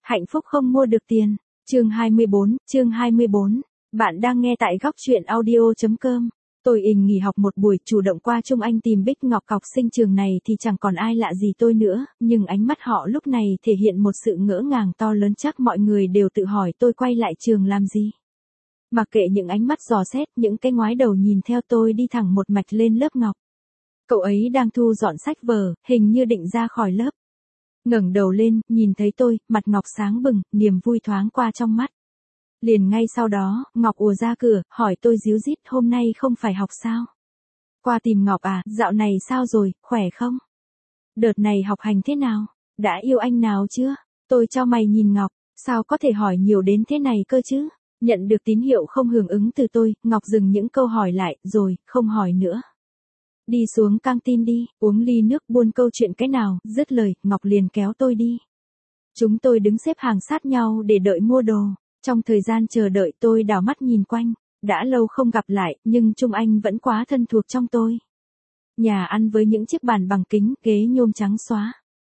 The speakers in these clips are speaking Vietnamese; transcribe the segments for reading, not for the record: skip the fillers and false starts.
Hạnh phúc không mua được tiền. Chương 24. Bạn đang nghe tại góc truyện audio.com. Tôi nghỉ học một buổi, chủ động qua Trung Anh tìm Bích Ngọc học sinh trường này thì chẳng còn ai lạ gì tôi nữa, nhưng ánh mắt họ lúc này thể hiện một sự ngỡ ngàng to lớn, chắc mọi người đều tự hỏi tôi quay lại trường làm gì. Mặc kệ những ánh mắt dò xét, những cái ngoái đầu nhìn theo, tôi đi thẳng một mạch lên lớp Ngọc. Cậu ấy đang thu dọn sách vở, hình như định ra khỏi lớp. Ngẩng đầu lên, nhìn thấy tôi, mặt Ngọc sáng bừng, niềm vui thoáng qua trong mắt. Liền ngay sau đó, Ngọc ùa ra cửa, hỏi tôi ríu rít, hôm nay không phải học sao? Qua tìm Ngọc à, dạo này sao rồi, khỏe không? Đợt này học hành thế nào? Đã yêu anh nào chưa? Tôi chau mày nhìn Ngọc, sao có thể hỏi nhiều đến thế này cơ chứ? Nhận được tín hiệu không hưởng ứng từ tôi, Ngọc dừng những câu hỏi lại, rồi, không hỏi nữa. Đi xuống căng tin đi, uống ly nước, buôn câu chuyện cái nào, dứt lời, Ngọc liền kéo tôi đi. Chúng tôi đứng xếp hàng sát nhau để đợi mua đồ. Trong thời gian chờ đợi tôi đảo mắt nhìn quanh, đã lâu không gặp lại, nhưng Trung Anh vẫn quá thân thuộc trong tôi. Nhà ăn với những chiếc bàn bằng kính, ghế nhôm trắng xóa.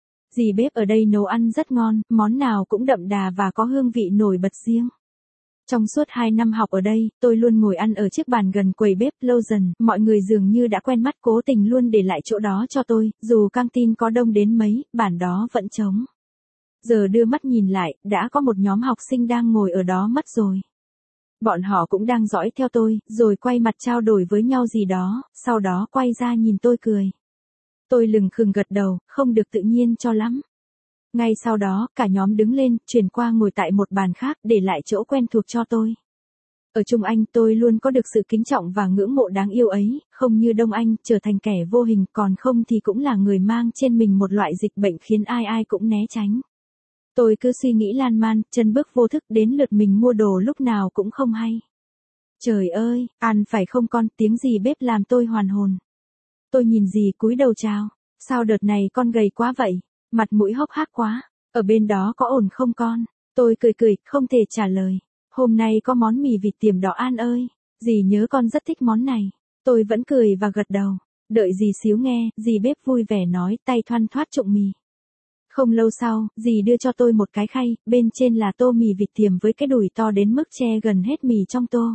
Dì bếp ở đây nấu ăn rất ngon, món nào cũng đậm đà và có hương vị nổi bật riêng. Trong suốt 2 năm học ở đây, tôi luôn ngồi ăn ở chiếc bàn gần quầy bếp, lâu dần, mọi người dường như đã quen mắt, cố tình luôn để lại chỗ đó cho tôi, dù căng tin có đông đến mấy, bàn đó vẫn trống. Giờ đưa mắt nhìn lại, đã có một nhóm học sinh đang ngồi ở đó mất rồi. Bọn họ cũng đang dõi theo tôi, rồi quay mặt trao đổi với nhau gì đó, sau đó quay ra nhìn tôi cười. Tôi lừng khừng gật đầu, không được tự nhiên cho lắm. Ngay sau đó, cả nhóm đứng lên, chuyển qua ngồi tại một bàn khác, để lại chỗ quen thuộc cho tôi. Ở Trung Anh tôi luôn có được sự kính trọng và ngưỡng mộ đáng yêu ấy, không như Đông Anh, trở thành kẻ vô hình, còn không thì cũng là người mang trên mình một loại dịch bệnh khiến ai ai cũng né tránh. Tôi cứ suy nghĩ lan man, chân bước vô thức, đến lượt mình mua đồ lúc nào cũng không hay. Trời ơi, ăn phải không con, tiếng gì bếp làm tôi hoàn hồn. Tôi nhìn dì cúi đầu chào, sao đợt này con gầy quá vậy, mặt mũi hốc hác quá, ở bên đó có ổn không con? Tôi cười, không thể trả lời. Hôm nay có món mì vịt tiềm đỏ An ơi, dì nhớ con rất thích món này. Tôi vẫn cười và gật đầu, đợi dì xíu nghe, dì bếp vui vẻ nói, tay thoăn thoắt trụng mì. Không lâu sau, dì đưa cho tôi một cái khay, bên trên là tô mì vịt tiềm với cái đùi to đến mức che gần hết mì trong tô.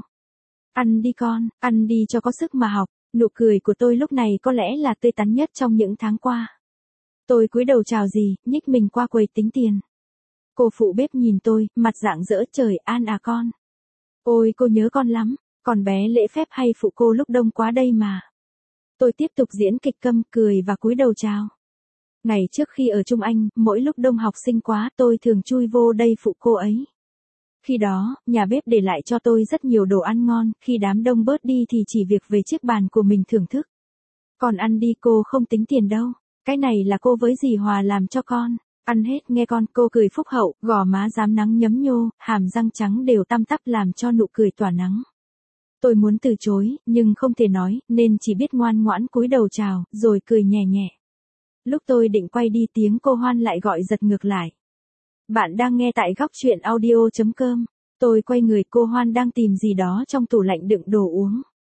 Ăn đi con, ăn đi cho có sức mà học. Nụ cười của tôi lúc này có lẽ là tươi tắn nhất trong những tháng qua. Tôi cúi đầu chào dì, nhích mình qua quầy tính tiền. Cô phụ bếp nhìn tôi, mặt rạng rỡ, trời An à con. Ôi cô nhớ con lắm, còn bé lễ phép hay phụ cô lúc đông quá đây mà. Tôi tiếp tục diễn kịch câm, cười và cúi đầu chào. Ngày trước khi ở Trung Anh, mỗi lúc đông học sinh quá, tôi thường chui vô đây phụ cô ấy. Khi đó, nhà bếp để lại cho tôi rất nhiều đồ ăn ngon, khi đám đông bớt đi thì chỉ việc về chiếc bàn của mình thưởng thức. Con ăn đi, cô không tính tiền đâu, cái này là cô với dì Hòa làm cho con. Ăn hết nghe con, cô cười phúc hậu, gò má rám nắng nhấm nhô, hàm răng trắng đều tăm tắp làm cho nụ cười tỏa nắng. Tôi muốn từ chối, nhưng không thể nói, nên chỉ biết ngoan ngoãn cúi đầu chào, rồi cười nhẹ nhẹ. Lúc tôi định quay đi, tiếng cô Hoan lại gọi giật ngược lại. Bạn đang nghe tại góc truyện audio.com. Tôi quay người, cô Hoan đang tìm gì đó trong tủ lạnh đựng đồ uống.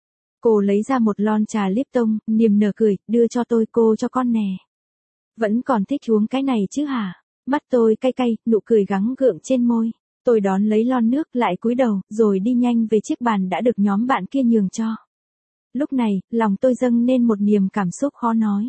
Cô lấy ra một lon trà Lipton, niềm nở cười, đưa cho tôi, cô cho con nè. Vẫn còn thích uống cái này chứ hả? Mắt tôi cay cay, nụ cười gắng gượng trên môi. Tôi đón lấy lon nước, lại cúi đầu, rồi đi nhanh về chiếc bàn đã được nhóm bạn kia nhường cho. Lúc này, lòng tôi dâng lên một niềm cảm xúc khó nói.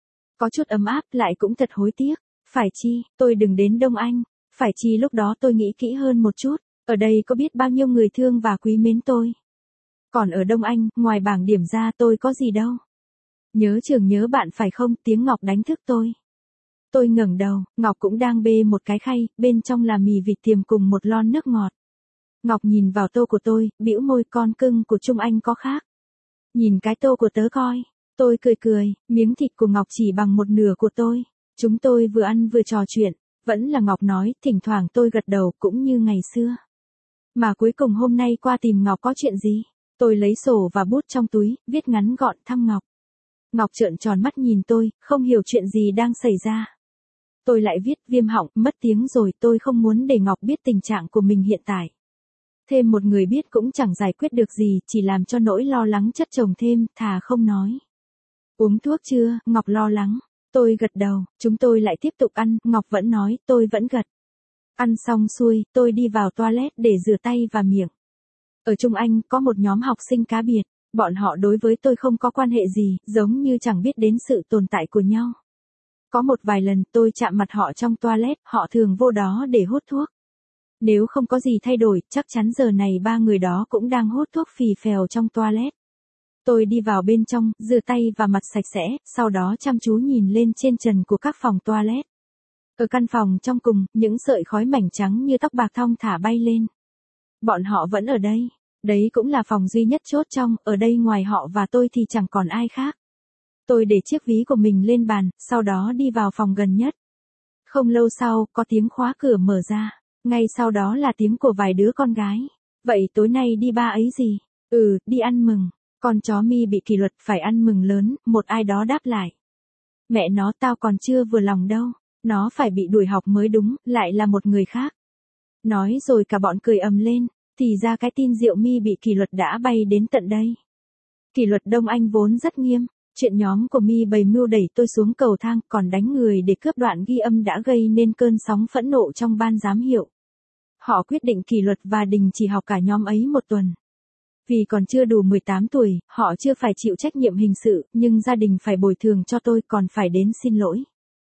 Có chút ấm áp, lại cũng thật hối tiếc. Phải chi, tôi đừng đến Đông Anh. Phải chi lúc đó tôi nghĩ kỹ hơn một chút. Ở đây có biết bao nhiêu người thương và quý mến tôi. Còn ở Đông Anh, ngoài bảng điểm ra tôi có gì đâu. Nhớ trường nhớ bạn phải không, tiếng Ngọc đánh thức tôi. Tôi ngẩng đầu, Ngọc cũng đang bê một cái khay, bên trong là mì vịt tiềm cùng một lon nước ngọt. Ngọc nhìn vào tô của tôi, bĩu môi, con cưng của Trung Anh có khác. Nhìn cái tô của tớ coi. Tôi cười, miếng thịt của Ngọc chỉ bằng một nửa của tôi. Chúng tôi vừa ăn vừa trò chuyện, vẫn là Ngọc nói, thỉnh thoảng tôi gật đầu cũng như ngày xưa. Mà cuối cùng hôm nay qua tìm Ngọc có chuyện gì? Tôi lấy sổ và bút trong túi, viết ngắn gọn, thăm Ngọc. Ngọc trợn tròn mắt nhìn tôi, không hiểu chuyện gì đang xảy ra. Tôi lại viết, viêm họng, mất tiếng rồi, tôi không muốn để Ngọc biết tình trạng của mình hiện tại. Thêm một người biết cũng chẳng giải quyết được gì, chỉ làm cho nỗi lo lắng chất chồng thêm, thà không nói. Uống thuốc chưa, Ngọc lo lắng. Tôi gật đầu, chúng tôi lại tiếp tục ăn, Ngọc vẫn nói, tôi vẫn gật. Ăn xong xuôi, tôi đi vào toilet để rửa tay và miệng. Ở Trung Anh có một nhóm học sinh cá biệt, bọn họ đối với tôi không có quan hệ gì, giống như chẳng biết đến sự tồn tại của nhau. Có một vài lần tôi chạm mặt họ trong toilet, họ thường vô đó để hút thuốc. Nếu không có gì thay đổi, chắc chắn giờ này ba người đó cũng đang hút thuốc phì phèo trong toilet. Tôi đi vào bên trong, rửa tay và mặt sạch sẽ, sau đó chăm chú nhìn lên trên trần của các phòng toilet. Ở căn phòng trong cùng, những sợi khói mảnh trắng như tóc bạc thong thả bay lên. Bọn họ vẫn ở đây. Đấy cũng là phòng duy nhất chốt trong, ở đây ngoài họ và tôi thì chẳng còn ai khác. Tôi để chiếc ví của mình lên bàn, sau đó đi vào phòng gần nhất. Không lâu sau, có tiếng khóa cửa mở ra. Ngay sau đó là tiếng của vài đứa con gái. Vậy tối nay đi ba ấy gì? Đi ăn mừng. Con chó Mi bị kỷ luật phải ăn mừng lớn, một ai đó đáp lại. Mẹ nó tao còn chưa vừa lòng đâu. Nó phải bị đuổi học mới đúng, lại là một người khác. Nói rồi cả bọn cười ầm lên, thì ra cái tin Diệu My bị kỷ luật đã bay đến tận đây. Kỷ luật Đông Anh vốn rất nghiêm, chuyện nhóm của My bày mưu đẩy tôi xuống cầu thang còn đánh người để cướp đoạn ghi âm đã gây nên cơn sóng phẫn nộ trong ban giám hiệu. Họ quyết định kỷ luật và đình chỉ học cả nhóm ấy một tuần. Vì còn chưa đủ 18 tuổi, họ chưa phải chịu trách nhiệm hình sự, nhưng gia đình phải bồi thường cho tôi còn phải đến xin lỗi.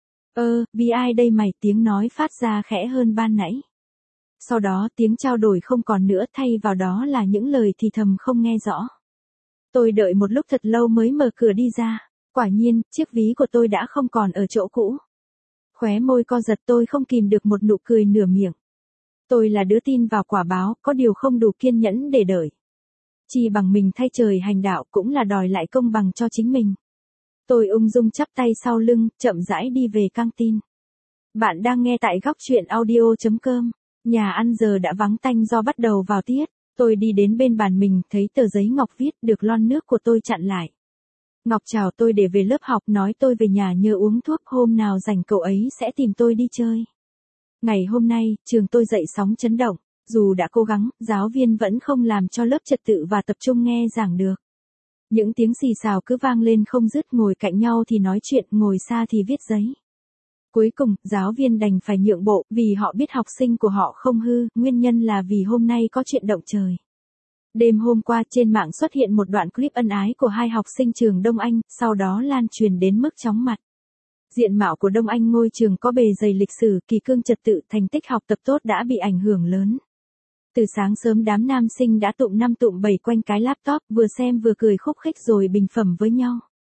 Vì ai đây mày, tiếng nói phát ra khẽ hơn ban nãy. Sau đó tiếng trao đổi không còn nữa, thay vào đó là những lời thì thầm không nghe rõ. Tôi đợi một lúc thật lâu mới mở cửa đi ra. Quả nhiên, chiếc ví của tôi đã không còn ở chỗ cũ. Khóe môi co giật, tôi không kìm được một nụ cười nửa miệng. Tôi là đứa tin vào quả báo, có điều không đủ kiên nhẫn để đợi. Chi bằng mình thay trời hành đạo cũng là đòi lại công bằng cho chính mình. Tôi ung dung chắp tay sau lưng, chậm rãi đi về căng tin. Bạn đang nghe tại góc truyện audio.com. Nhà ăn giờ đã vắng tanh do bắt đầu vào tiết. Tôi đi đến bên bàn mình, thấy tờ giấy Ngọc viết được lon nước của tôi chặn lại. Ngọc chào tôi để về lớp học, nói tôi về nhà nhờ uống thuốc, hôm nào rảnh cậu ấy sẽ tìm tôi đi chơi. Ngày hôm nay, trường tôi dậy sóng chấn động. Dù đã cố gắng, giáo viên vẫn không làm cho lớp trật tự và tập trung nghe giảng được. Những tiếng xì xào cứ vang lên không dứt, ngồi cạnh nhau thì nói chuyện, ngồi xa thì viết giấy. Cuối cùng, giáo viên đành phải nhượng bộ, vì họ biết học sinh của họ không hư, nguyên nhân là vì hôm nay có chuyện động trời. Đêm hôm qua trên mạng xuất hiện một đoạn clip ân ái của hai học sinh trường Đông Anh, sau đó lan truyền đến mức chóng mặt. Diện mạo của Đông Anh, ngôi trường có bề dày lịch sử, kỳ cương trật tự, thành tích học tập tốt đã bị ảnh hưởng lớn. Từ sáng sớm đám nam sinh đã tụm năm tụm bảy quanh cái laptop, vừa xem vừa cười khúc khích rồi bình phẩm với nhau.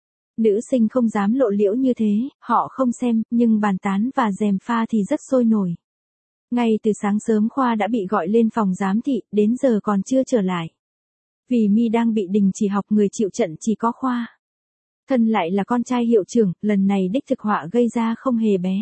Nữ sinh không dám lộ liễu như thế, họ không xem, nhưng bàn tán và gièm pha thì rất sôi nổi. Ngay từ sáng sớm Khoa đã bị gọi lên phòng giám thị, đến giờ còn chưa trở lại. Vì My đang bị đình chỉ học, người chịu trận chỉ có Khoa. Thân lại là con trai hiệu trưởng, lần này đích thực họa gây ra không hề bé.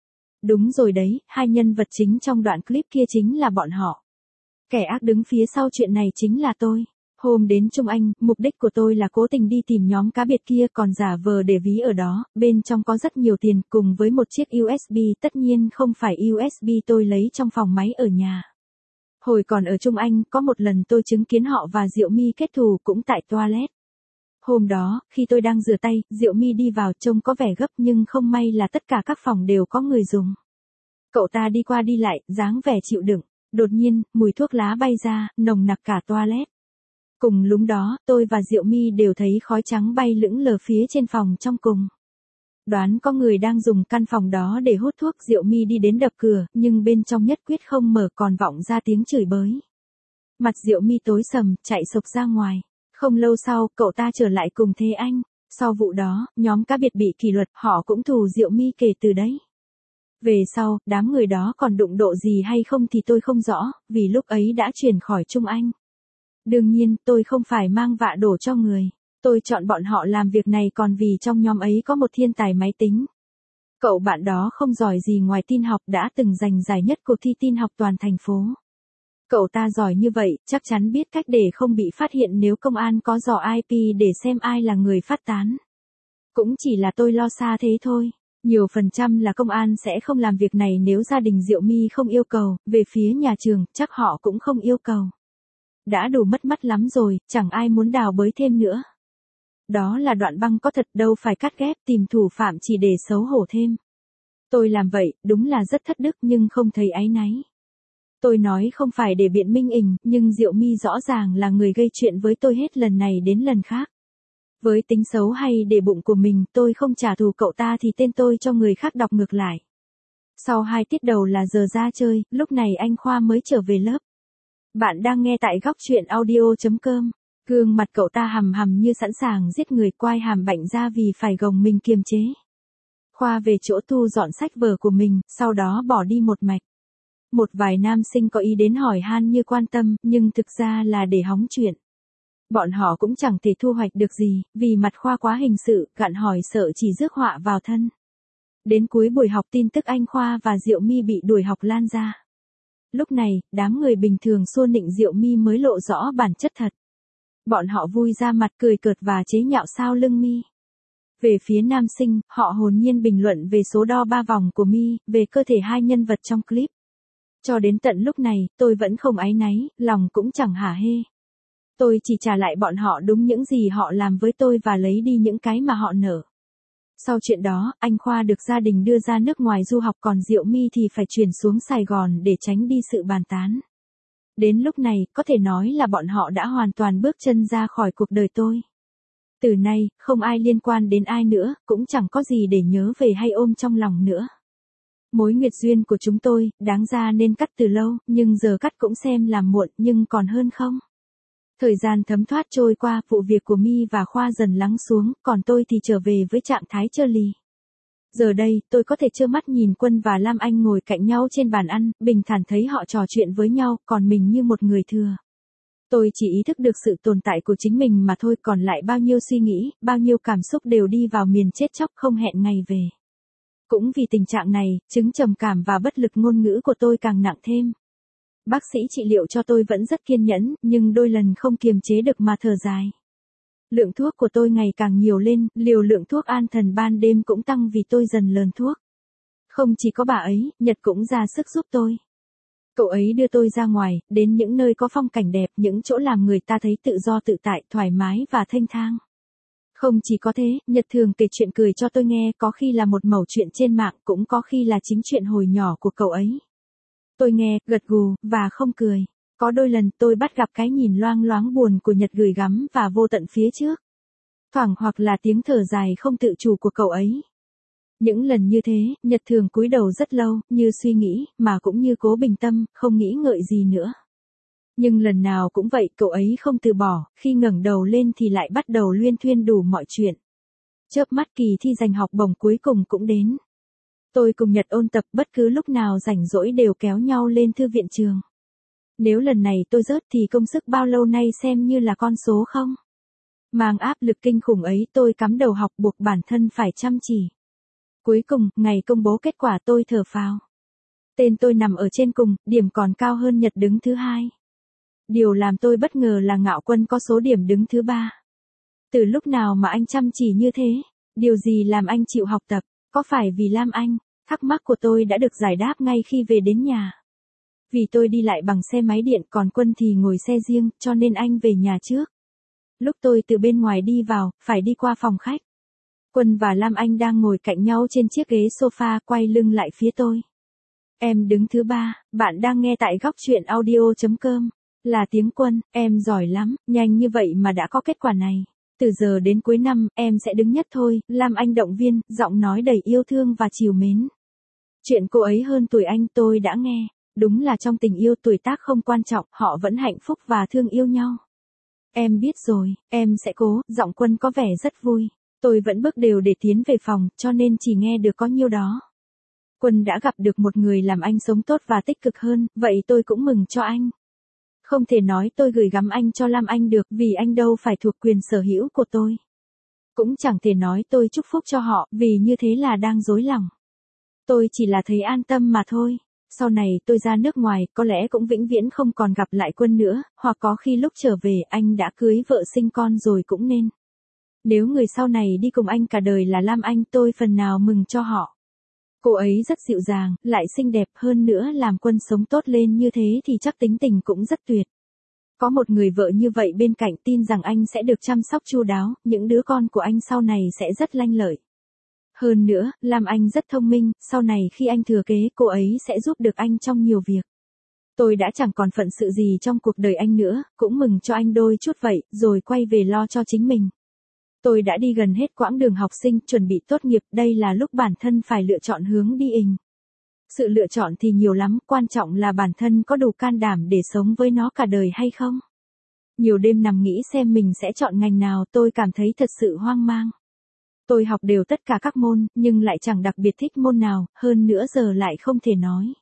Đúng rồi đấy, hai nhân vật chính trong đoạn clip kia chính là bọn họ. Kẻ ác đứng phía sau chuyện này chính là tôi. Hôm đến Trung Anh, mục đích của tôi là cố tình đi tìm nhóm cá biệt kia, còn giả vờ để ví ở đó, bên trong có rất nhiều tiền, cùng với một chiếc USB, tất nhiên không phải USB tôi lấy trong phòng máy ở nhà. Hồi còn ở Trung Anh, có một lần tôi chứng kiến họ và Diệu My kết thù cũng tại toilet. Hôm đó, khi tôi đang rửa tay, Diệu My đi vào, trông có vẻ gấp nhưng không may là tất cả các phòng đều có người dùng. Cậu ta đi qua đi lại, dáng vẻ chịu đựng. Đột nhiên, mùi thuốc lá bay ra, nồng nặc cả toilet. Cùng lúc đó, tôi và Diệu My đều thấy khói trắng bay lững lờ phía trên phòng trong cùng. Đoán có người đang dùng căn phòng đó để hút thuốc, Diệu My đi đến đập cửa, nhưng bên trong nhất quyết không mở, còn vọng ra tiếng chửi bới. Mặt Diệu My tối sầm, chạy sộc ra ngoài. Không lâu sau, cậu ta trở lại cùng Thế Anh. Sau vụ đó, nhóm cá biệt bị kỷ luật, họ cũng thù Diệu My kể từ đấy. Về sau, đám người đó còn đụng độ gì hay không thì tôi không rõ, vì lúc ấy đã chuyển khỏi Trung Anh. Đương nhiên, tôi không phải mang vạ đổ cho người. Tôi chọn bọn họ làm việc này còn vì trong nhóm ấy có một thiên tài máy tính. Cậu bạn đó không giỏi gì ngoài tin học, đã từng giành giải nhất cuộc thi tin học toàn thành phố. Cậu ta giỏi như vậy, chắc chắn biết cách để không bị phát hiện nếu công an có dò IP để xem ai là người phát tán. Cũng chỉ là tôi lo xa thế thôi. Nhiều phần trăm là công an sẽ không làm việc này nếu gia đình Diệu My không yêu cầu, về phía nhà trường, chắc họ cũng không yêu cầu. Đã đủ mất mắt lắm rồi, chẳng ai muốn đào bới thêm nữa. Đó là đoạn băng có thật đâu phải cắt ghép, tìm thủ phạm chỉ để xấu hổ thêm. Tôi làm vậy, đúng là rất thất đức nhưng không thấy áy náy. Tôi nói không phải để biện minh ình, nhưng Diệu My rõ ràng là người gây chuyện với tôi hết lần này đến lần khác. Với tính xấu hay để bụng của mình, tôi không trả thù cậu ta thì tên tôi cho người khác đọc ngược lại. Sau 2 tiết đầu là giờ ra chơi, lúc này anh Khoa mới trở về lớp. Bạn đang nghe tại góc truyện audio.com. Gương mặt cậu ta hầm hầm như sẵn sàng giết người, quai hàm bạnh ra vì phải gồng mình kiềm chế. Khoa về chỗ thu dọn sách vở của mình, sau đó bỏ đi một mạch. Một vài nam sinh có ý đến hỏi han như quan tâm, nhưng thực ra là để hóng chuyện. Bọn họ cũng chẳng thể thu hoạch được gì, vì mặt Khoa quá hình sự, gạn hỏi sợ chỉ rước họa vào thân. Đến cuối buổi học tin tức anh Khoa và Diệu My bị đuổi học lan ra. Lúc này, đám người bình thường xua nịnh Diệu My mới lộ rõ bản chất thật. Bọn họ vui ra mặt cười cợt và chế nhạo sao lưng My. Về phía nam sinh, họ hồn nhiên bình luận về số đo 3 vòng của My, về cơ thể hai nhân vật trong clip. Cho đến tận lúc này, tôi vẫn không áy náy, lòng cũng chẳng hả hê. Tôi chỉ trả lại bọn họ đúng những gì họ làm với tôi và lấy đi những cái mà họ nợ. Sau chuyện đó, anh Khoa được gia đình đưa ra nước ngoài du học, còn Diệu My thì phải chuyển xuống Sài Gòn để tránh đi sự bàn tán. Đến lúc này, có thể nói là bọn họ đã hoàn toàn bước chân ra khỏi cuộc đời tôi. Từ nay, không ai liên quan đến ai nữa, cũng chẳng có gì để nhớ về hay ôm trong lòng nữa. Mối nguyệt duyên của chúng tôi, đáng ra nên cắt từ lâu, nhưng giờ cắt cũng xem là muộn, nhưng còn hơn không. Thời gian thấm thoát trôi qua, vụ việc của My và Khoa dần lắng xuống, còn tôi thì trở về với trạng thái trơ lì. Giờ đây, tôi có thể trơ mắt nhìn Quân và Lam Anh ngồi cạnh nhau trên bàn ăn, bình thản thấy họ trò chuyện với nhau, còn mình như một người thừa. Tôi chỉ ý thức được sự tồn tại của chính mình mà thôi, còn lại bao nhiêu suy nghĩ, bao nhiêu cảm xúc đều đi vào miền chết chóc không hẹn ngày về. Cũng vì tình trạng này, chứng trầm cảm và bất lực ngôn ngữ của tôi càng nặng thêm. Bác sĩ trị liệu cho tôi vẫn rất kiên nhẫn, nhưng đôi lần không kiềm chế được mà thở dài. Lượng thuốc của tôi ngày càng nhiều lên, liều lượng thuốc an thần ban đêm cũng tăng vì tôi dần lờn thuốc. Không chỉ có bà ấy, Nhật cũng ra sức giúp tôi. Cậu ấy đưa tôi ra ngoài, đến những nơi có phong cảnh đẹp, những chỗ làm người ta thấy tự do tự tại, thoải mái và thênh thang. Không chỉ có thế, Nhật thường kể chuyện cười cho tôi nghe, có khi là một mẩu chuyện trên mạng, cũng có khi là chính chuyện hồi nhỏ của cậu ấy. Tôi nghe, gật gù, và không cười. Có đôi lần tôi bắt gặp cái nhìn loang loáng buồn của Nhật gửi gắm và vô tận phía trước. Thoảng hoặc là tiếng thở dài không tự chủ của cậu ấy. Những lần như thế, Nhật thường cúi đầu rất lâu, như suy nghĩ, mà cũng như cố bình tâm, không nghĩ ngợi gì nữa. Nhưng lần nào cũng vậy, cậu ấy không từ bỏ, khi ngẩng đầu lên thì lại bắt đầu luyên thuyên đủ mọi chuyện. Chớp mắt kỳ thi giành học bổng cuối cùng cũng đến. Tôi cùng Nhật ôn tập, bất cứ lúc nào rảnh rỗi đều kéo nhau lên thư viện trường. Nếu lần này tôi rớt thì công sức bao lâu nay xem như là con số không? Mang áp lực kinh khủng ấy, tôi cắm đầu học, buộc bản thân phải chăm chỉ. Cuối cùng, ngày công bố kết quả, tôi thở phào. Tên tôi nằm ở trên cùng, điểm còn cao hơn Nhật đứng thứ 2. Điều làm tôi bất ngờ là Ngạo Quân có số điểm đứng thứ 3. Từ lúc nào mà anh chăm chỉ như thế? Điều gì làm anh chịu học tập? Có phải vì Lam Anh? Thắc mắc của tôi đã được giải đáp ngay khi về đến nhà. Vì tôi đi lại bằng xe máy điện, còn Quân thì ngồi xe riêng, cho nên anh về nhà trước. Lúc tôi từ bên ngoài đi vào, phải đi qua phòng khách. Quân và Lam Anh đang ngồi cạnh nhau trên chiếc ghế sofa, quay lưng lại phía tôi. Em đứng thứ 3, bạn đang nghe tại góc truyện audio.com. Là tiếng Quân, em giỏi lắm, nhanh như vậy mà đã có kết quả này. Từ giờ đến cuối năm, em sẽ đứng nhất thôi, Lam Anh động viên, giọng nói đầy yêu thương và trìu mến. Chuyện cô ấy hơn tuổi anh tôi đã nghe. Đúng là trong tình yêu tuổi tác không quan trọng, họ vẫn hạnh phúc và thương yêu nhau. Em biết rồi, em sẽ cố, giọng Quân có vẻ rất vui. Tôi vẫn bước đều để tiến về phòng, cho nên chỉ nghe được có nhiêu đó. Quân đã gặp được một người làm anh sống tốt và tích cực hơn, vậy tôi cũng mừng cho anh. Không thể nói tôi gửi gắm anh cho Lam Anh được, vì anh đâu phải thuộc quyền sở hữu của tôi. Cũng chẳng thể nói tôi chúc phúc cho họ, vì như thế là đang dối lòng. Tôi chỉ là thấy an tâm mà thôi. Sau này tôi ra nước ngoài, có lẽ cũng vĩnh viễn không còn gặp lại Quân nữa, hoặc có khi lúc trở về anh đã cưới vợ sinh con rồi cũng nên. Nếu người sau này đi cùng anh cả đời là Lam Anh, tôi phần nào mừng cho họ. Cô ấy rất dịu dàng, lại xinh đẹp, hơn nữa làm Quân sống tốt lên như thế thì chắc tính tình cũng rất tuyệt. Có một người vợ như vậy bên cạnh, tin rằng anh sẽ được chăm sóc chu đáo, những đứa con của anh sau này sẽ rất lanh lợi. Hơn nữa, Lam Anh rất thông minh, sau này khi anh thừa kế cô ấy sẽ giúp được anh trong nhiều việc. Tôi đã chẳng còn phận sự gì trong cuộc đời anh nữa, cũng mừng cho anh đôi chút vậy, rồi quay về lo cho chính mình. Tôi đã đi gần hết quãng đường học sinh, chuẩn bị tốt nghiệp, đây là lúc bản thân phải lựa chọn hướng đi. Sự lựa chọn thì nhiều lắm, quan trọng là bản thân có đủ can đảm để sống với nó cả đời hay không. Nhiều đêm nằm nghĩ xem mình sẽ chọn ngành nào, tôi cảm thấy thật sự hoang mang. Tôi học đều tất cả các môn, nhưng lại chẳng đặc biệt thích môn nào, hơn nữa giờ lại không thể nói.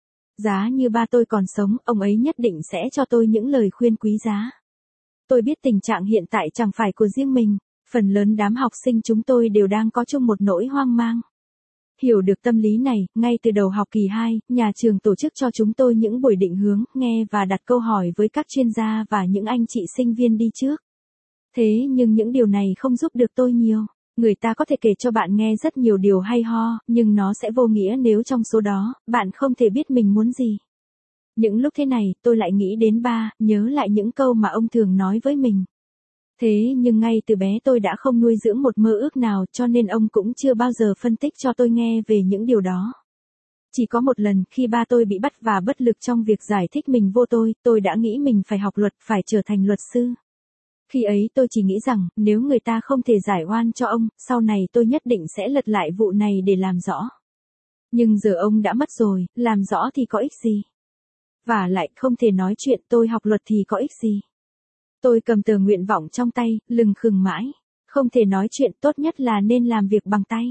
Giá như ba tôi còn sống, ông ấy nhất định sẽ cho tôi những lời khuyên quý giá. Tôi biết tình trạng hiện tại chẳng phải của riêng mình, phần lớn đám học sinh chúng tôi đều đang có chung một nỗi hoang mang. Hiểu được tâm lý này, ngay từ đầu học kỳ 2, nhà trường tổ chức cho chúng tôi những buổi định hướng, nghe và đặt câu hỏi với các chuyên gia và những anh chị sinh viên đi trước. Thế nhưng những điều này không giúp được tôi nhiều. Người ta có thể kể cho bạn nghe rất nhiều điều hay ho, nhưng nó sẽ vô nghĩa nếu trong số đó, bạn không thể biết mình muốn gì. Những lúc thế này, tôi lại nghĩ đến ba, nhớ lại những câu mà ông thường nói với mình. Thế nhưng ngay từ bé tôi đã không nuôi dưỡng một mơ ước nào, cho nên ông cũng chưa bao giờ phân tích cho tôi nghe về những điều đó. Chỉ có một lần, khi ba tôi bị bắt và bất lực trong việc giải thích mình vô tôi đã nghĩ mình phải học luật, phải trở thành luật sư. Khi ấy tôi chỉ nghĩ rằng, nếu người ta không thể giải oan cho ông, sau này tôi nhất định sẽ lật lại vụ này để làm rõ. Nhưng giờ ông đã mất rồi, làm rõ thì có ích gì? Và lại không thể nói chuyện tôi học luật thì có ích gì? Tôi cầm tờ nguyện vọng trong tay, lừng khừng mãi. Không thể nói chuyện, tốt nhất là nên làm việc bằng tay.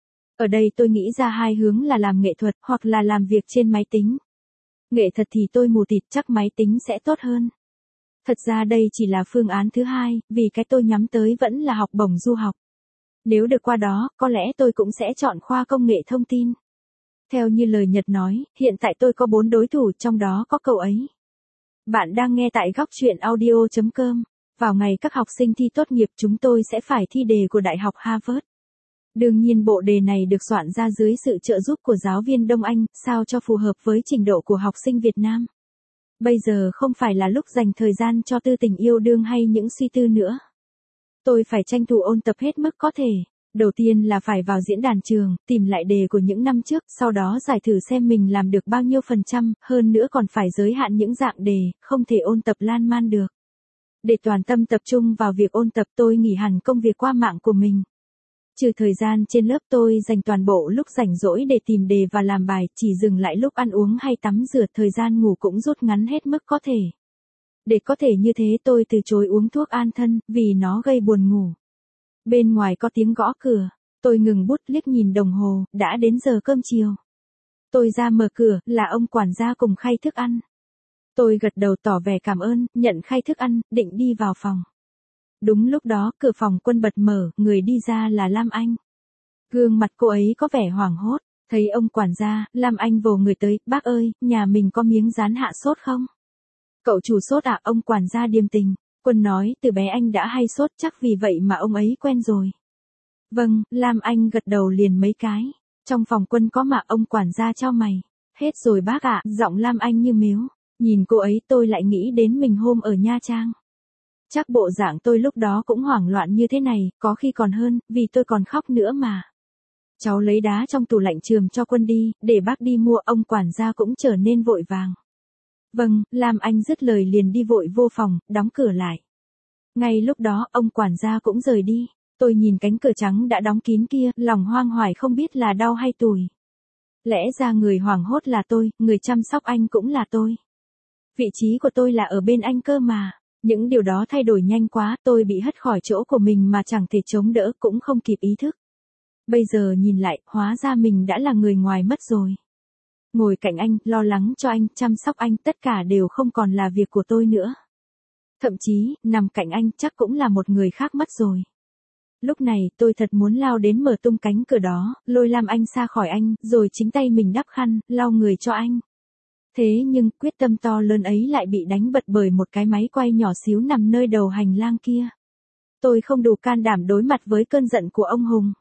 Ở đây tôi nghĩ ra hai hướng là làm nghệ thuật, hoặc là làm việc trên máy tính. Nghệ thuật thì tôi mù tịt, chắc máy tính sẽ tốt hơn. Thật ra đây chỉ là phương án thứ hai, vì cái tôi nhắm tới vẫn là học bổng du học. Nếu được qua đó, có lẽ tôi cũng sẽ chọn khoa công nghệ thông tin. Theo như lời Nhật nói, hiện tại tôi có 4 đối thủ, trong đó có cậu ấy. Bạn đang nghe tại góc truyện audio.com. Vào ngày các học sinh thi tốt nghiệp chúng tôi sẽ phải thi đề của Đại học Harvard. Đương nhiên bộ đề này được soạn ra dưới sự trợ giúp của giáo viên Đông Anh, sao cho phù hợp với trình độ của học sinh Việt Nam. Bây giờ không phải là lúc dành thời gian cho tư tình yêu đương hay những suy tư nữa. Tôi phải tranh thủ ôn tập hết mức có thể. Đầu tiên là phải vào diễn đàn trường, tìm lại đề của những năm trước, sau đó giải thử xem mình làm được bao nhiêu %, hơn nữa còn phải giới hạn những dạng đề, không thể ôn tập lan man được. Để toàn tâm tập trung vào việc ôn tập tôi nghỉ hẳn công việc qua mạng của mình. Trừ thời gian trên lớp tôi dành toàn bộ lúc rảnh rỗi để tìm đề và làm bài, chỉ dừng lại lúc ăn uống hay tắm rửa, thời gian ngủ cũng rút ngắn hết mức có thể. Để có thể như thế tôi từ chối uống thuốc an thân, vì nó gây buồn ngủ. Bên ngoài có tiếng gõ cửa, tôi ngừng bút liếc nhìn đồng hồ, đã đến giờ cơm chiều. Tôi ra mở cửa, là ông quản gia cùng khay thức ăn. Tôi gật đầu tỏ vẻ cảm ơn, nhận khay thức ăn, định đi vào phòng. Đúng lúc đó, cửa phòng Quân bật mở, người đi ra là Lam Anh. Gương mặt cô ấy có vẻ hoảng hốt, thấy ông quản gia, Lam Anh vồ người tới, bác ơi, nhà mình có miếng rán hạ sốt không? Cậu chủ sốt à, ông quản gia điềm tình. Quân nói, từ bé anh đã hay sốt, chắc vì vậy mà ông ấy quen rồi. Vâng, Lam Anh gật đầu liền mấy cái. Trong phòng Quân có mà, ông quản gia chau mày. Hết rồi bác ạ, giọng Lam Anh như mếu. Nhìn cô ấy tôi lại nghĩ đến mình hôm ở Nha Trang. Chắc bộ dạng tôi lúc đó cũng hoảng loạn như thế này, có khi còn hơn, vì tôi còn khóc nữa mà. Cháu lấy đá trong tủ lạnh chườm cho Quân đi, để bác đi mua, ông quản gia cũng trở nên vội vàng. Vâng, Lam Anh dứt lời liền đi vội vô phòng, đóng cửa lại. Ngay lúc đó, ông quản gia cũng rời đi. Tôi nhìn cánh cửa trắng đã đóng kín kia, lòng hoang hoài không biết là đau hay tủi. Lẽ ra người hoảng hốt là tôi, người chăm sóc anh cũng là tôi. Vị trí của tôi là ở bên anh cơ mà. Những điều đó thay đổi nhanh quá, tôi bị hất khỏi chỗ của mình mà chẳng thể chống đỡ, cũng không kịp ý thức. Bây giờ nhìn lại, hóa ra mình đã là người ngoài mất rồi. Ngồi cạnh anh, lo lắng cho anh, chăm sóc anh, tất cả đều không còn là việc của tôi nữa. Thậm chí, nằm cạnh anh chắc cũng là một người khác mất rồi. Lúc này, tôi thật muốn lao đến mở tung cánh cửa đó, lôi Lam Anh xa khỏi anh, rồi chính tay mình đắp khăn, lau người cho anh. Thế nhưng, quyết tâm to lớn ấy lại bị đánh bật bởi một cái máy quay nhỏ xíu nằm nơi đầu hành lang kia. Tôi không đủ can đảm đối mặt với cơn giận của ông Hùng.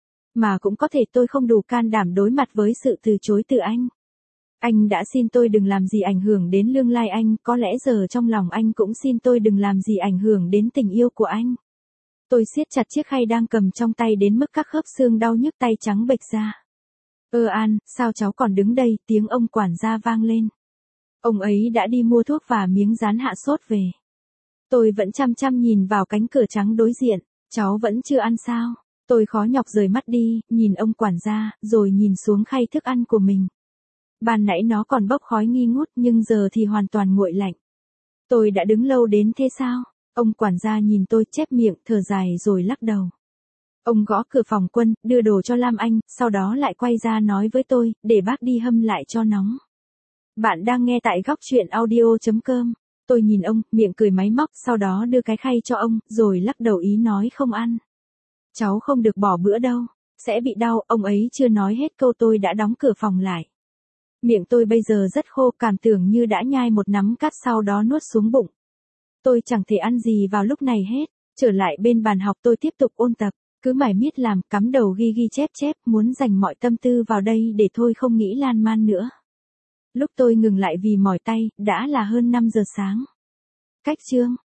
Mà cũng có thể tôi không đủ can đảm đối mặt với sự từ chối từ anh. Anh đã xin tôi đừng làm gì ảnh hưởng đến lương lai anh, có lẽ giờ trong lòng anh cũng xin tôi đừng làm gì ảnh hưởng đến tình yêu của anh. Tôi siết chặt chiếc khay đang cầm trong tay đến mức các khớp xương đau nhức tay trắng bệch ra. An, sao cháu còn đứng đây, tiếng ông quản gia vang lên. Ông ấy đã đi mua thuốc và miếng dán hạ sốt về. Tôi vẫn chăm chăm nhìn vào cánh cửa trắng đối diện, cháu vẫn chưa ăn sao? Tôi khó nhọc rời mắt đi, nhìn ông quản gia, rồi nhìn xuống khay thức ăn của mình. Ban nãy nó còn bốc khói nghi ngút nhưng giờ thì hoàn toàn nguội lạnh. Tôi đã đứng lâu đến thế sao? Ông quản gia nhìn tôi chép miệng, thở dài rồi lắc đầu. Ông gõ cửa phòng Quân, đưa đồ cho Lam Anh, sau đó lại quay ra nói với tôi, để bác đi hâm lại cho nóng. Bạn đang nghe tại góc truyện audio.com. Tôi nhìn ông, miệng cười máy móc, sau đó đưa cái khay cho ông, rồi lắc đầu ý nói không ăn. Cháu không được bỏ bữa đâu, sẽ bị đau, ông ấy chưa nói hết câu tôi đã đóng cửa phòng lại. Miệng tôi bây giờ rất khô, cảm tưởng như đã nhai một nắm cát sau đó nuốt xuống bụng. Tôi chẳng thể ăn gì vào lúc này hết, trở lại bên bàn học tôi tiếp tục ôn tập, cứ mải miết làm, cắm đầu ghi ghi chép, muốn dành mọi tâm tư vào đây để thôi không nghĩ lan man nữa. Lúc tôi ngừng lại vì mỏi tay, đã là hơn 5 giờ sáng. Cách chương